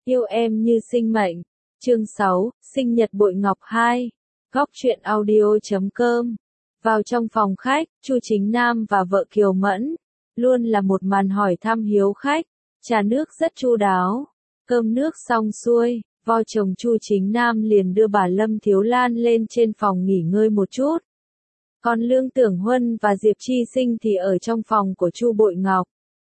Yêu em như sinh mệnh. Chương 6, sinh nhật bội ngọc 2. Góc truyện audio.com. Vào trong phòng khách, Chu Chính Nam và vợ Kiều Mẫn, luôn là một màn hỏi thăm hiếu khách, trà nước rất chu đáo. Cơm nước xong xuôi, vợ chồng Chu Chính Nam liền đưa bà Lâm Thiếu Lan lên trên phòng nghỉ ngơi một chút. Còn Lương Tưởng Huân và Diệp Chi Sinh thì ở trong phòng của Chu Bội Ngọc.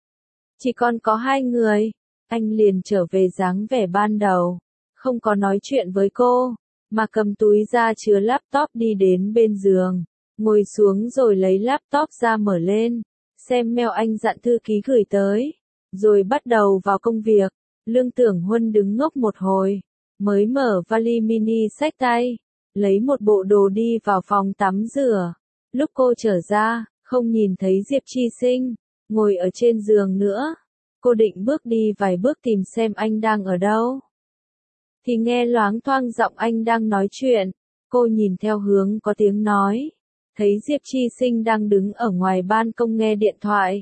Chỉ còn có hai người, anh liền trở về dáng vẻ ban đầu, không có nói chuyện với cô, mà cầm túi ra chứa laptop đi đến bên giường, ngồi xuống rồi lấy laptop ra mở lên, xem mail anh dặn thư ký gửi tới, rồi bắt đầu vào công việc. Lương Tưởng Huân đứng ngốc một hồi, mới mở vali mini xách tay, lấy một bộ đồ đi vào phòng tắm rửa. Lúc cô trở ra, không nhìn thấy Diệp Chi Sinh ngồi ở trên giường nữa. Cô định bước đi vài bước tìm xem anh đang ở đâu, thì nghe loáng thoáng giọng anh đang nói chuyện. Cô nhìn theo hướng có tiếng nói, thấy Diệp Chi Sinh đang đứng ở ngoài ban công nghe điện thoại.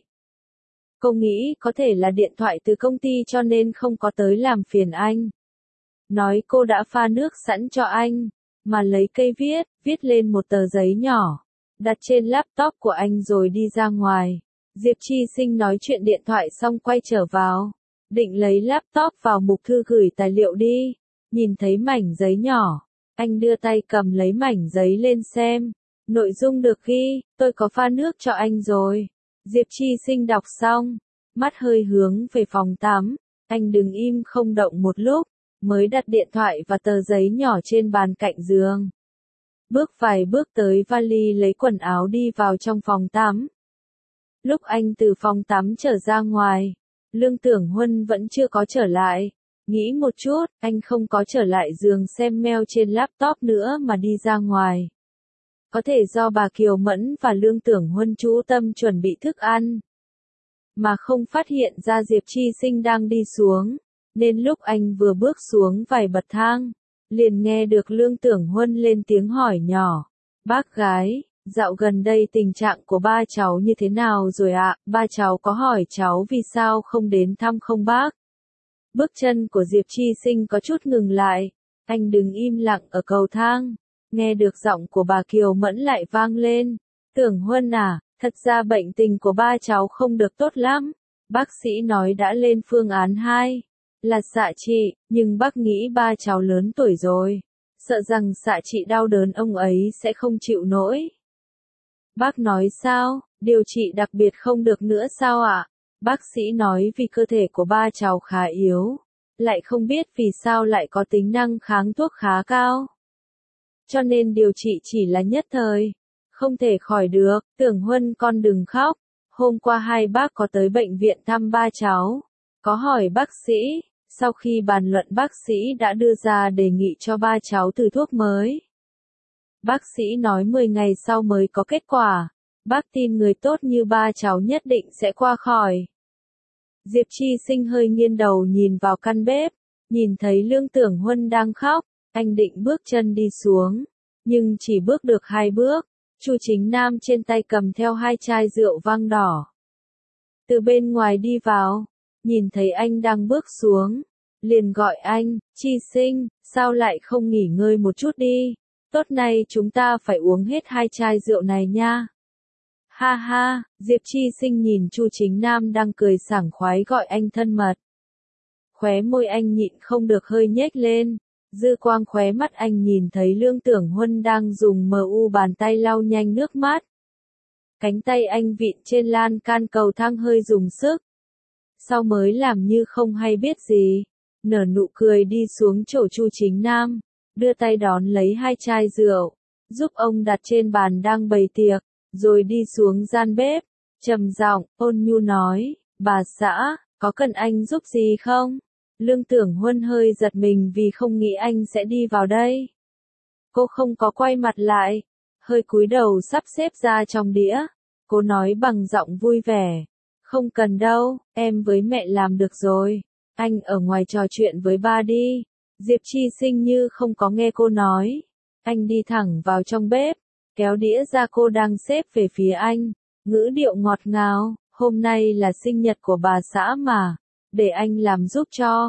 Cô nghĩ có thể là điện thoại từ công ty cho nên không có tới làm phiền anh. Nói cô đã pha nước sẵn cho anh, mà lấy cây viết lên một tờ giấy nhỏ, đặt trên laptop của anh rồi đi ra ngoài. Diệp Chi Sinh nói chuyện điện thoại xong quay trở vào, định lấy laptop vào mục thư gửi tài liệu đi, nhìn thấy mảnh giấy nhỏ, anh đưa tay cầm lấy mảnh giấy lên xem, nội dung được ghi, tôi có pha nước cho anh rồi. Diệp Chi Sinh đọc xong, mắt hơi hướng về phòng tắm, anh đứng im không động một lúc, mới đặt điện thoại và tờ giấy nhỏ trên bàn cạnh giường. Bước vài bước tới vali lấy quần áo đi vào trong phòng tắm. Lúc anh từ phòng tắm trở ra ngoài, Lương Tưởng Huân vẫn chưa có trở lại. Nghĩ một chút, anh không có trở lại giường xem mail trên laptop nữa mà đi ra ngoài. Có thể do bà Kiều Mẫn và Lương Tưởng Huân chú tâm chuẩn bị thức ăn, mà không phát hiện ra Diệp Chi Sinh đang đi xuống, nên lúc anh vừa bước xuống vài bậc thang, liền nghe được Lương Tưởng Huân lên tiếng hỏi nhỏ, bác gái, dạo gần đây tình trạng của ba cháu như thế nào rồi ạ? Ba cháu có hỏi cháu vì sao không đến thăm không bác? Bước chân của Diệp Chi Sinh có chút ngừng lại, anh đứng im lặng ở cầu thang, nghe được giọng của bà Kiều Mẫn lại vang lên, Tưởng Huân à, thật ra bệnh tình của ba cháu không được tốt lắm, bác sĩ nói đã lên phương án 2, là xạ trị, nhưng bác nghĩ ba cháu lớn tuổi rồi, sợ rằng xạ trị đau đớn ông ấy sẽ không chịu nổi. Bác nói sao, điều trị đặc biệt không được nữa sao ạ? Bác sĩ nói vì cơ thể của ba cháu khá yếu, lại không biết vì sao lại có tính năng kháng thuốc khá cao. Cho nên điều trị chỉ là nhất thời, không thể khỏi được. Tưởng Huân con đừng khóc, hôm qua hai bác có tới bệnh viện thăm ba cháu, có hỏi bác sĩ, sau khi bàn luận bác sĩ đã đưa ra đề nghị cho ba cháu thử thuốc mới. Bác sĩ nói 10 ngày sau mới có kết quả, bác tin người tốt như ba cháu nhất định sẽ qua khỏi. Diệp Chi Sinh hơi nghiêng đầu nhìn vào căn bếp, nhìn thấy Lương Tưởng Huân đang khóc, anh định bước chân đi xuống, nhưng chỉ bước được 2 bước, Chu Chính Nam trên tay cầm theo 2 chai rượu vang đỏ. Từ bên ngoài đi vào, nhìn thấy anh đang bước xuống, liền gọi anh, Chi Sinh, sao lại không nghỉ ngơi một chút đi? Tốt này chúng ta phải uống hết 2 chai rượu này nha. Ha ha, Diệp Chi Sinh nhìn Chu Chính Nam đang cười sảng khoái gọi anh thân mật. Khóe môi anh nhịn không được hơi nhếch lên, dư quang khóe mắt anh nhìn thấy Lương Tưởng Huân đang dùng bàn tay lau nhanh nước mắt. Cánh tay anh vịn trên lan can cầu thang hơi dùng sức. Sau mới làm như không hay biết gì, nở nụ cười đi xuống chỗ Chu Chính Nam, đưa tay đón lấy 2 chai rượu, giúp ông đặt trên bàn đang bày tiệc, rồi đi xuống gian bếp, trầm giọng, ôn nhu nói, bà xã, có cần anh giúp gì không? Lương Tưởng Huân hơi giật mình vì không nghĩ anh sẽ đi vào đây. Cô không có quay mặt lại, hơi cúi đầu sắp xếp ra trong đĩa, cô nói bằng giọng vui vẻ, không cần đâu, em với mẹ làm được rồi, anh ở ngoài trò chuyện với ba đi. Diệp Chi Sinh như không có nghe cô nói, anh đi thẳng vào trong bếp, kéo đĩa ra cô đang xếp về phía anh, ngữ điệu ngọt ngào, hôm nay là sinh nhật của bà xã mà, để anh làm giúp cho,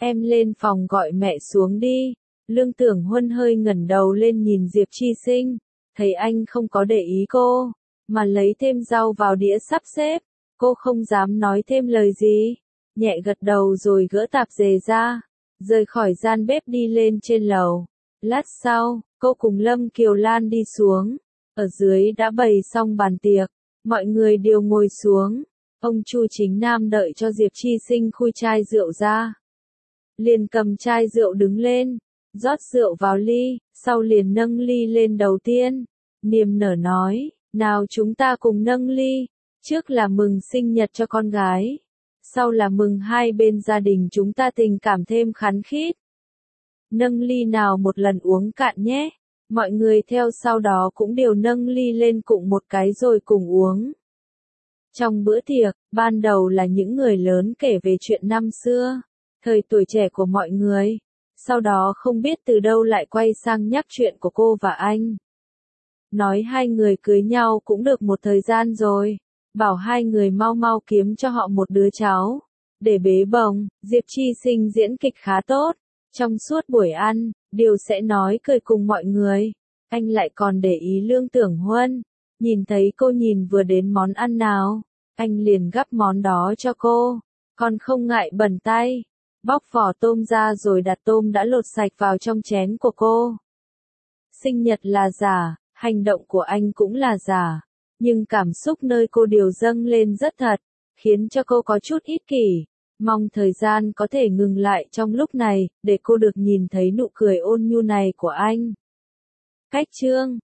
Em lên phòng gọi mẹ xuống đi. Lương Tưởng Huân hơi ngẩng đầu lên nhìn Diệp Chi Sinh, thấy anh không có để ý cô, mà lấy thêm rau vào đĩa sắp xếp, cô không dám nói thêm lời gì, nhẹ gật đầu rồi gỡ tạp dề ra, rời khỏi gian bếp đi lên trên lầu. Lát sau, cô cùng Lâm Kiều Lan đi xuống, ở dưới đã bày xong bàn tiệc, mọi người đều ngồi xuống, ông Chu Chính Nam đợi cho Diệp Chi Sinh khui chai rượu ra. Liền cầm chai rượu đứng lên, rót rượu vào ly, sau liền nâng ly lên đầu tiên, niềm nở nói, nào chúng ta cùng nâng ly, trước là mừng sinh nhật cho con gái, sau là mừng hai bên gia đình chúng ta tình cảm thêm khăng khít. Nâng ly nào một lần uống cạn nhé, mọi người theo sau đó cũng đều nâng ly lên cùng một cái rồi cùng uống. Trong bữa tiệc, ban đầu là những người lớn kể về chuyện năm xưa, thời tuổi trẻ của mọi người, sau đó không biết từ đâu lại quay sang nhắc chuyện của cô và anh. Nói hai người cưới nhau cũng được một thời gian rồi, bảo hai người mau mau kiếm cho họ một đứa cháu, để bế bồng. Diệp Chi Sinh diễn kịch khá tốt, trong suốt buổi ăn, đều sẽ nói cười cùng mọi người, anh lại còn để ý Lương Tưởng Huân, nhìn thấy cô nhìn vừa đến món ăn nào, anh liền gắp món đó cho cô, còn không ngại bẩn tay, bóc vỏ tôm ra rồi đặt tôm đã lột sạch vào trong chén của cô. Sinh nhật là giả, hành động của anh cũng là giả, nhưng cảm xúc nơi cô đều dâng lên rất thật, khiến cho cô có chút ích kỷ, mong thời gian có thể ngừng lại trong lúc này, để cô được nhìn thấy nụ cười ôn nhu này của anh. Cách chương